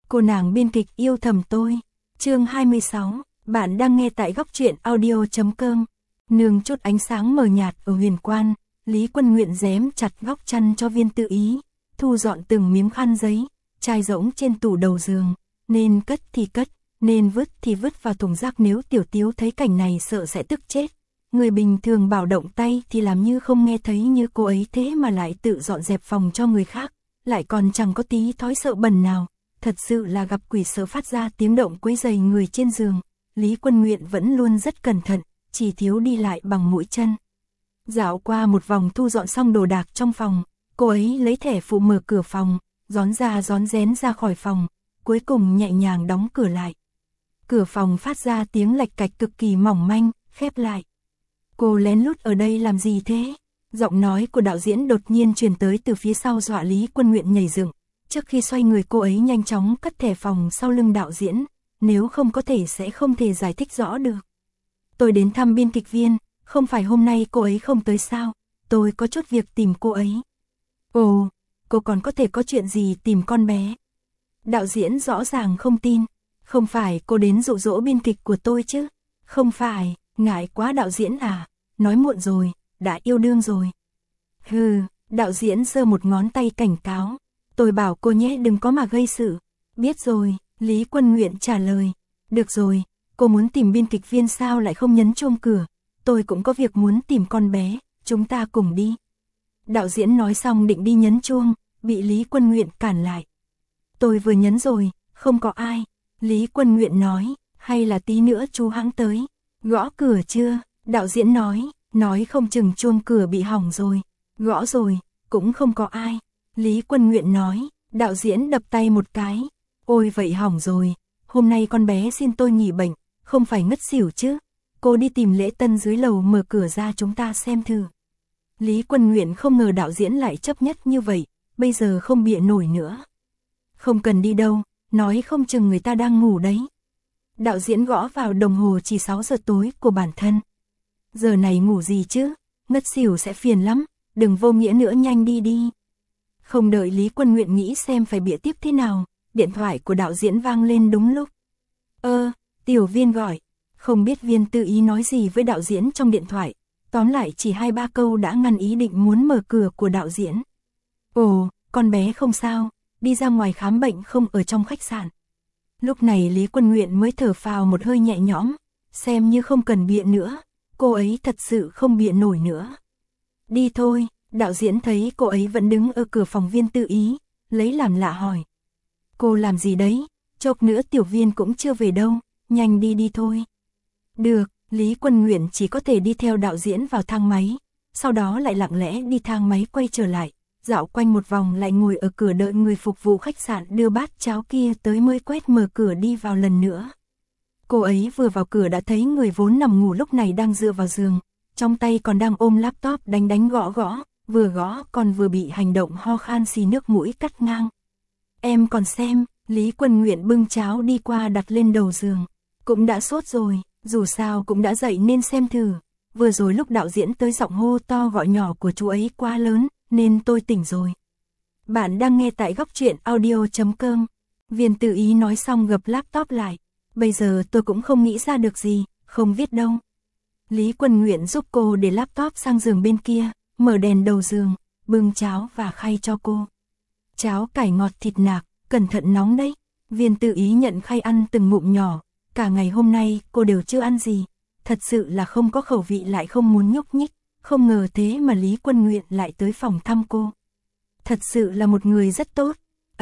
Cô nàng biên kịch yêu thầm tôi. Chương 26, bạn đang nghe tại góc truyện audio.com. Nương chút ánh sáng mờ nhạt ở huyền quan, Lý Quân Nguyện rém chặt góc chăn cho Viên Tự Ý, thu dọn từng miếng khăn giấy, chai rỗng trên tủ đầu giường, nên cất thì cất, nên vứt thì vứt vào thùng rác. Nếu Tiểu Tiếu thấy cảnh này sợ sẽ tức chết. Người bình thường bảo động tay thì làm như không nghe thấy như cô ấy, thế mà lại tự dọn dẹp phòng cho người khác, lại còn chẳng có tí thói sợ bẩn nào. Thật sự là gặp quỷ, sợ phát ra tiếng động quấy rầy người trên giường. Lý Quân Nguyện vẫn luôn rất cẩn thận, chỉ thiếu đi lại bằng mũi chân. Dạo qua một vòng thu dọn xong đồ đạc trong phòng, cô ấy lấy thẻ phụ mở cửa phòng, rón ra rón rén ra khỏi phòng, cuối cùng nhẹ nhàng đóng cửa lại. Cửa phòng phát ra tiếng lạch cạch cực kỳ mỏng manh, khép lại. Cô lén lút ở đây làm gì thế? Giọng nói của đạo diễn đột nhiên truyền tới từ phía sau, dọa Lý Quân Nguyện nhảy dựng. Trước khi xoay người, cô ấy nhanh chóng cất thẻ phòng sau lưng đạo diễn, nếu không có thể sẽ không thể giải thích rõ được. Tôi đến thăm biên kịch viên, không phải hôm nay cô ấy không tới sao? Tôi có chút việc tìm cô ấy. Ồ, cô còn có thể có chuyện gì tìm con bé? Đạo diễn rõ ràng không tin. Không phải cô đến dụ dỗ biên kịch của tôi chứ? Không phải, ngại quá đạo diễn à, nói muộn rồi, đã yêu đương rồi. Hừ, đạo diễn giơ một ngón tay cảnh cáo. Tôi bảo cô nhé, đừng có mà gây sự. Biết rồi, Lý Quân Nguyện trả lời. Được rồi, cô muốn tìm biên kịch viên sao lại không nhấn chuông cửa? Tôi cũng có việc muốn tìm con bé, chúng ta cùng đi. Đạo diễn nói xong định đi nhấn chuông, bị Lý Quân Nguyện cản lại. Tôi vừa nhấn rồi, không có ai. Lý Quân Nguyện nói, hay là tí nữa chú hãng tới. Gõ cửa chưa? Đạo diễn nói không chừng chuông cửa bị hỏng rồi. Gõ rồi, cũng không có ai. Lý Quân Nguyện nói, đạo diễn đập tay một cái. Ôi vậy hỏng rồi, hôm nay con bé xin tôi nghỉ bệnh, không phải ngất xỉu chứ. Cô đi tìm Lễ Tân dưới lầu, mở cửa ra chúng ta xem thử. Lý Quân Nguyện không ngờ đạo diễn lại chấp nhất như vậy, bây giờ không bịa nổi nữa. Không cần đi đâu, nói không chừng người ta đang ngủ đấy. Đạo diễn gõ vào đồng hồ chỉ 6 giờ tối của bản thân. Giờ này ngủ gì chứ, ngất xỉu sẽ phiền lắm, đừng vô nghĩa nữa, nhanh đi đi. Không đợi Lý Quân Nguyện nghĩ xem phải bịa tiếp thế nào, điện thoại của đạo diễn vang lên đúng lúc. Tiểu Viên gọi. Không biết Viên Tự Ý nói gì với đạo diễn trong điện thoại, tóm lại chỉ 2-3 câu đã ngăn ý định muốn mở cửa của đạo diễn. Ồ, con bé không sao, đi ra ngoài khám bệnh không ở trong khách sạn. Lúc này Lý Quân Nguyện mới thở phào một hơi nhẹ nhõm, xem như không cần bịa nữa, cô ấy thật sự không bịa nổi nữa. Đi thôi, đạo diễn thấy cô ấy vẫn đứng ở cửa phòng Viên Tự Ý, lấy làm lạ hỏi. Cô làm gì đấy, chốc nữa Tiểu Viên cũng chưa về đâu, nhanh đi đi thôi. Được, Lý Quân Nguyện chỉ có thể đi theo đạo diễn vào thang máy, sau đó lại lặng lẽ đi thang máy quay trở lại, dạo quanh một vòng lại ngồi ở cửa đợi người phục vụ khách sạn đưa bát cháo kia tới mới quét mở cửa đi vào lần nữa. Cô ấy vừa vào cửa đã thấy người vốn nằm ngủ lúc này đang dựa vào giường, trong tay còn đang ôm laptop đánh gõ gõ, vừa gõ còn vừa bị hành động ho khan xì nước mũi cắt ngang. Em còn xem, Lý Quân Nguyện bưng cháo đi qua đặt lên đầu giường. Cũng đã sốt rồi, dù sao cũng đã dậy nên xem thử. Vừa rồi lúc đạo diễn tới giọng hô to gọi nhỏ của chú ấy quá lớn, nên tôi tỉnh rồi. Bạn đang nghe tại góc truyện audio.com. Viên Tự Ý nói xong gập laptop lại. Bây giờ tôi cũng không nghĩ ra được gì, không viết đâu. Lý Quân Nguyện giúp cô để laptop sang giường bên kia, mở đèn đầu giường, bưng cháo và khay cho cô. Cháo cải ngọt thịt nạc, cẩn thận nóng đấy. Viên Tự Ý nhận khay ăn từng ngụm nhỏ. Cả ngày hôm nay cô đều chưa ăn gì, thật sự là không có khẩu vị lại không muốn nhúc nhích, không ngờ thế mà Lý Quân Nguyện lại tới phòng thăm cô. Thật sự là một người rất tốt.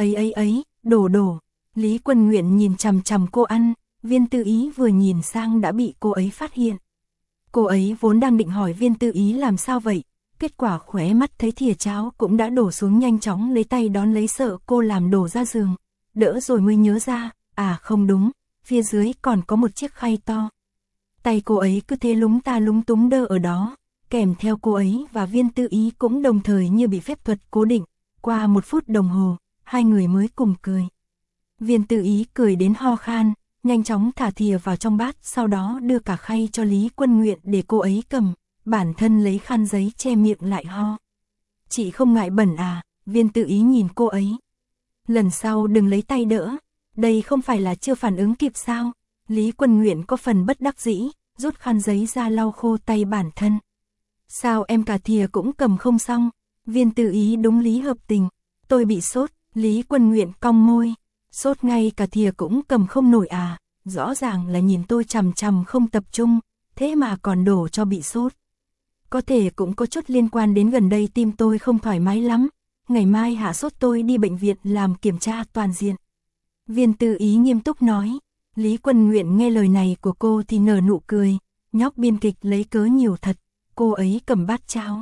Ấy, đổ. Lý Quân Nguyện nhìn chằm chằm cô ăn, Viên Tự Ý vừa nhìn sang đã bị cô ấy phát hiện. Cô ấy vốn đang định hỏi Viên Tự Ý làm sao vậy, kết quả khóe mắt thấy thìa cháo cũng đã đổ xuống, nhanh chóng lấy tay đón lấy, sợ cô làm đổ ra giường. Đỡ rồi mới nhớ ra, à không đúng, phía dưới còn có một chiếc khay to. Tay cô ấy cứ thế lúng ta lúng túng đơ ở đó, kèm theo cô ấy và Viên Tự Ý cũng đồng thời như bị phép thuật cố định. Qua 1 phút đồng hồ, hai người mới cùng cười. Viên Tự Ý cười đến ho khan, nhanh chóng thả thìa vào trong bát, sau đó đưa cả khay cho Lý Quân Nguyện để cô ấy cầm, bản thân lấy khăn giấy che miệng lại ho. Chị không ngại bẩn à? Viên Tự Ý nhìn cô ấy. Lần sau đừng lấy tay đỡ. đây không phải là chưa phản ứng kịp sao? Lý Quân Nguyện có phần bất đắc dĩ, rút khăn giấy ra lau khô tay bản thân. Sao em cả thìa cũng cầm không xong? Viên Tư Ý đúng lý hợp tình. Tôi bị sốt, Lý Quân Nguyện cong môi. Sốt ngay cả thìa cũng cầm không nổi à? Rõ ràng là nhìn tôi chằm chằm không tập trung, thế mà còn đổ cho bị sốt. Có thể cũng có chút liên quan đến gần đây tim tôi không thoải mái lắm. Ngày mai hạ sốt tôi đi bệnh viện làm kiểm tra toàn diện. Viên Tư Ý nghiêm túc nói. Lý Quân Nguyện nghe lời này của cô thì nở nụ cười. Nhóc biên kịch lấy cớ nhiều thật. Cô ấy cầm bát cháo.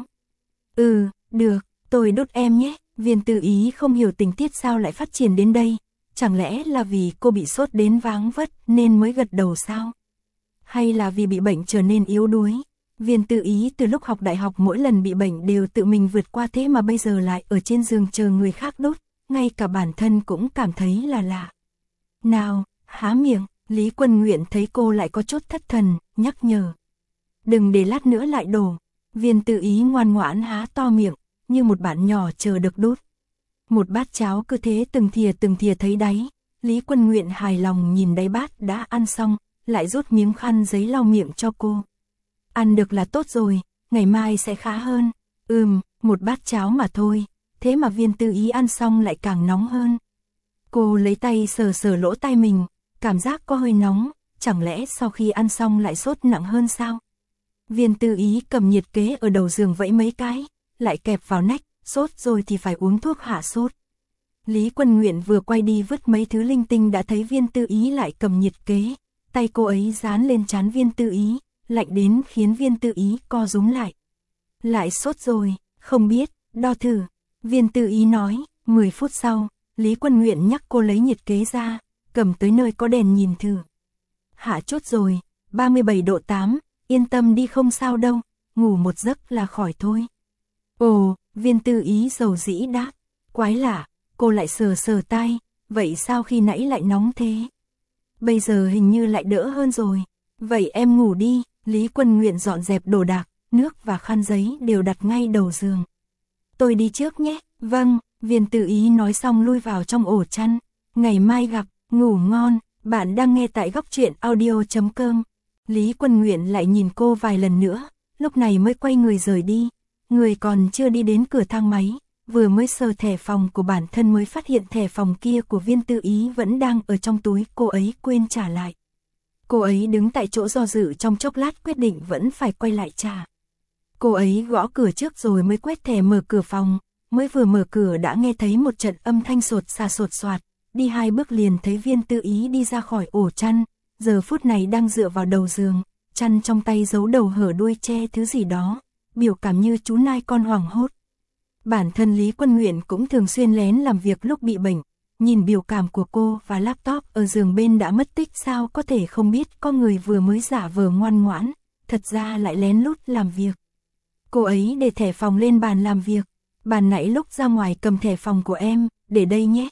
Được, tôi đút em nhé. Viên Tư Ý không hiểu tình tiết sao lại phát triển đến đây. Chẳng lẽ là vì cô bị sốt đến váng vất nên mới gật đầu sao? Hay là vì bị bệnh trở nên yếu đuối? Viên Tư Ý từ lúc học đại học mỗi lần bị bệnh đều tự mình vượt qua, thế mà bây giờ lại ở trên giường chờ người khác đút, ngay cả bản thân cũng cảm thấy là lạ. Nào, há miệng, Lý Quân Nguyện thấy cô lại có chút thất thần, nhắc nhở. Đừng để lát nữa lại đổ. Viên Tư Ý ngoan ngoãn há to miệng, như một bạn nhỏ chờ được đút. Một bát cháo cứ thế từng thìa thấy đáy. Lý Quân Nguyện hài lòng nhìn đáy bát đã ăn xong, lại rút miếng khăn giấy lau miệng cho cô. Ăn được là tốt rồi, ngày mai sẽ khá hơn. Một bát cháo mà thôi, thế mà Viên Tư Ý ăn xong lại càng nóng hơn. Cô lấy tay sờ lỗ tai mình, cảm giác có hơi nóng, chẳng lẽ sau khi ăn xong lại sốt nặng hơn sao? Viên Tư Ý cầm nhiệt kế ở đầu giường vẫy mấy cái, lại kẹp vào nách, sốt rồi thì phải uống thuốc hạ sốt. Lý Quân Nguyện vừa quay đi vứt mấy thứ linh tinh đã thấy Viên Tư Ý lại cầm nhiệt kế, tay cô ấy dán lên trán Viên Tư Ý, lạnh đến khiến Viên Tư Ý co rúm lại. Lại sốt rồi, không biết, đo thử. Viên Tư Ý nói. 10 phút sau, Lý Quân Nguyện nhắc cô lấy nhiệt kế ra, cầm tới nơi có đèn nhìn thử. Hạ chốt rồi, 37 độ 8, yên tâm đi không sao đâu, ngủ một giấc là khỏi thôi. Ồ, Viên Tư Ý dầu dĩ đáp. Quái lạ, cô lại sờ tai, vậy sao khi nãy lại nóng thế? Bây giờ hình như lại đỡ hơn rồi. Vậy em ngủ đi. Lý Quân Nguyện dọn dẹp đồ đạc, nước và khăn giấy đều đặt ngay đầu giường. Tôi đi trước nhé. Vâng, Viên Tư Ý nói xong lui vào trong ổ chăn. Ngày mai gặp, ngủ ngon. Bạn đang nghe tại Góc Truyện Audio.com. Lý Quân Nguyện lại nhìn cô vài lần nữa, lúc này mới quay người rời đi. Người còn chưa đi đến cửa thang máy, vừa mới sờ thẻ phòng của bản thân mới phát hiện thẻ phòng kia của Viên Tư Ý vẫn đang ở trong túi, cô ấy quên trả lại. Cô ấy đứng tại chỗ do dự trong chốc lát, quyết định vẫn phải quay lại trả. Cô ấy gõ cửa trước rồi mới quét thẻ mở cửa phòng, mới vừa mở cửa đã nghe thấy một trận âm thanh sột soạt, đi 2 bước liền thấy Viên Tư Ý đi ra khỏi ổ chăn, giờ phút này đang dựa vào đầu giường, chăn trong tay giấu đầu hở đuôi che thứ gì đó, biểu cảm như chú nai con hoảng hốt. Bản thân Lý Quân Nguyện cũng thường xuyên lén làm việc lúc bị bệnh, nhìn biểu cảm của cô và laptop ở giường bên đã mất tích, sao có thể không biết có người vừa mới giả vờ ngoan ngoãn, thật ra lại lén lút làm việc. Cô ấy để thẻ phòng lên bàn làm việc. Bàn nãy lúc ra ngoài cầm thẻ phòng của em, để đây nhé.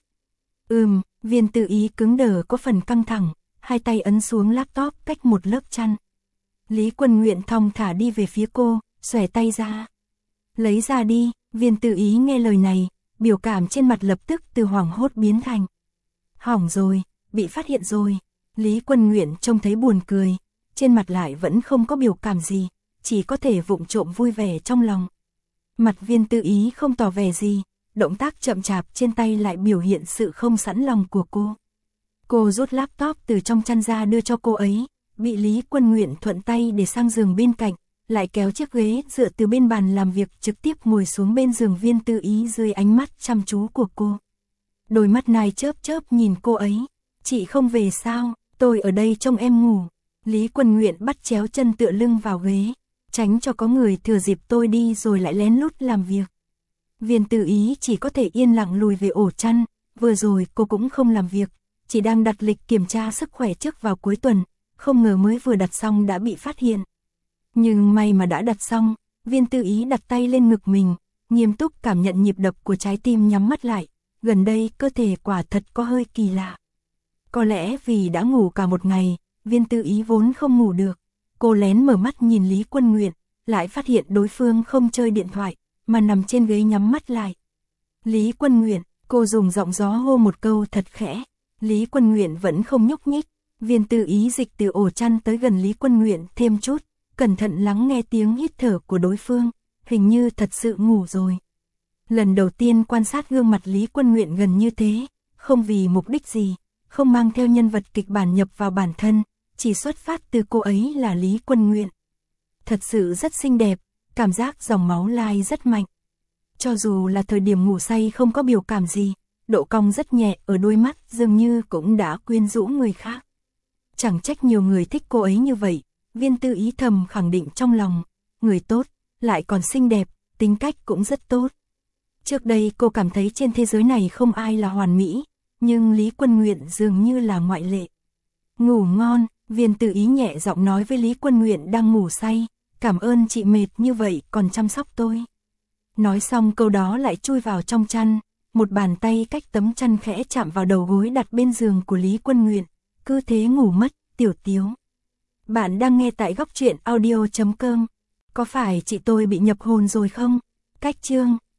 Viên Tư Ý cứng đờ có phần căng thẳng, hai tay ấn xuống laptop cách một lớp chăn. Lý Quân Nguyện thong thả đi về phía cô, xòe tay ra. Lấy ra đi. Viên Tư Ý nghe lời này, biểu cảm trên mặt lập tức từ hoảng hốt biến thành hỏng rồi, bị phát hiện rồi. Lý Quân Nguyện trông thấy buồn cười, trên mặt lại vẫn không có biểu cảm gì, chỉ có thể vụng trộm vui vẻ trong lòng. Mặt Viên Tư Ý không tỏ vẻ gì, động tác chậm chạp trên tay lại biểu hiện sự không sẵn lòng của cô. Cô rút laptop từ trong chăn ra đưa cho cô ấy, bị Lý Quân Nguyện thuận tay để sang giường bên cạnh, lại kéo chiếc ghế dựa từ bên bàn làm việc trực tiếp ngồi xuống bên giường Viên Tư Ý dưới ánh mắt chăm chú của cô. Đôi mắt này chớp nhìn cô ấy. Chị không về sao, tôi ở đây trông em ngủ. Lý Quân Nguyện bắt chéo chân tựa lưng vào ghế, tránh cho có người thừa dịp tôi đi rồi lại lén lút làm việc. Viên Tư Ý chỉ có thể yên lặng lùi về ổ chăn, vừa rồi cô cũng không làm việc, chỉ đang đặt lịch kiểm tra sức khỏe trước vào cuối tuần, không ngờ mới vừa đặt xong đã bị phát hiện. Nhưng may mà đã đặt xong, Viên Tư Ý đặt tay lên ngực mình, nghiêm túc cảm nhận nhịp đập của trái tim, nhắm mắt lại, gần đây cơ thể quả thật có hơi kỳ lạ. Có lẽ vì đã ngủ cả một ngày, Viên Tư Ý vốn không ngủ được, cô lén mở mắt nhìn Lý Quân Nguyện, lại phát hiện đối phương không chơi điện thoại, mà nằm trên ghế nhắm mắt lại. Lý Quân Nguyện, cô dùng giọng gió hô một câu thật khẽ. Lý Quân Nguyện vẫn không nhúc nhích, Viên Tư Ý dịch từ ổ chăn tới gần Lý Quân Nguyện thêm chút, cẩn thận lắng nghe tiếng hít thở của đối phương, hình như thật sự ngủ rồi. Lần đầu tiên quan sát gương mặt Lý Quân Nguyện gần như thế, không vì mục đích gì, không mang theo nhân vật kịch bản nhập vào bản thân, chỉ xuất phát từ cô ấy là Lý Quân Nguyện. Thật sự rất xinh đẹp, cảm giác dòng máu lai rất mạnh. Cho dù là thời điểm ngủ say không có biểu cảm gì, độ cong rất nhẹ ở đôi mắt dường như cũng đã quyến rũ người khác. Chẳng trách nhiều người thích cô ấy như vậy, Viên Tư Ý thầm khẳng định trong lòng, người tốt, lại còn xinh đẹp, tính cách cũng rất tốt. Trước đây cô cảm thấy trên thế giới này không ai là hoàn mỹ, nhưng Lý Quân Nguyện dường như là ngoại lệ. Ngủ ngon, Viên Tư Ý nhẹ giọng nói với Lý Quân Nguyện đang ngủ say, cảm ơn chị mệt như vậy còn chăm sóc tôi. Nói xong câu đó lại chui vào trong chăn, một bàn tay cách tấm chăn khẽ chạm vào đầu gối đặt bên giường của Lý Quân Nguyện, cứ thế ngủ mất, tiểu tiếu. Bạn đang nghe tại góc truyện audio.com. Có phải chị tôi bị nhập hồn rồi không? Cách chương